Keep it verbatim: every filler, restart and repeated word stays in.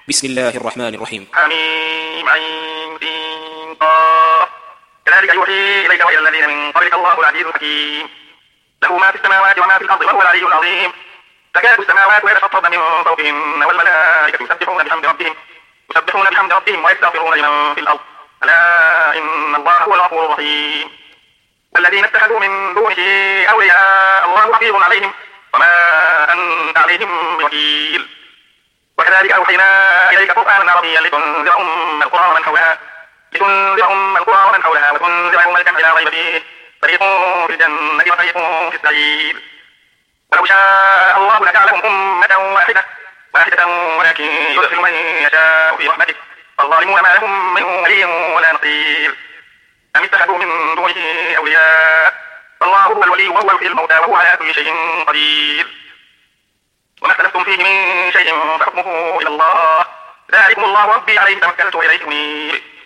بسم الله الرحمن الرحيم. حميم عين سين قاف كذلك يوحي إليك وإلى الذين من قبلك الله العزيز الحكيم له ما في السماوات وما في الأرض وهو العلي العظيم تكاد السماوات يتفطرن من فوقهن والملائكة يسبحون بحمد ربهم يسبحون بحمد ربهم ويستغفرون لمن في الأرض ألا إن الله هو الغفور الرحيم الذين اتخذوا من دونه أولياء الله حفيظ عليهم وما أنت عليهم بوكيل وكذلك أوحينا إليك قرآنا عربيا لتنذر أم القرى ومن حولها لتنذر أم القرى ومن حولها وتنذر يوم الجمع لا ريب فيه فريق في الجنة وفريق في السعير ولو شاء الله لجعلهم أمة واحدة واحدة ولكن يدخل من يشاء في رحمته فالظالمون ما لهم من ولي ولا نصير أم اتخذوا من دونه أولياء فالله هو الولي وهو يحيي الموتى وهو على كل شيء قدير وما اختلفتم فيه من شيء فحكمه إلى الله ذلكم الله ربي عليه توكلت وإليه أنيب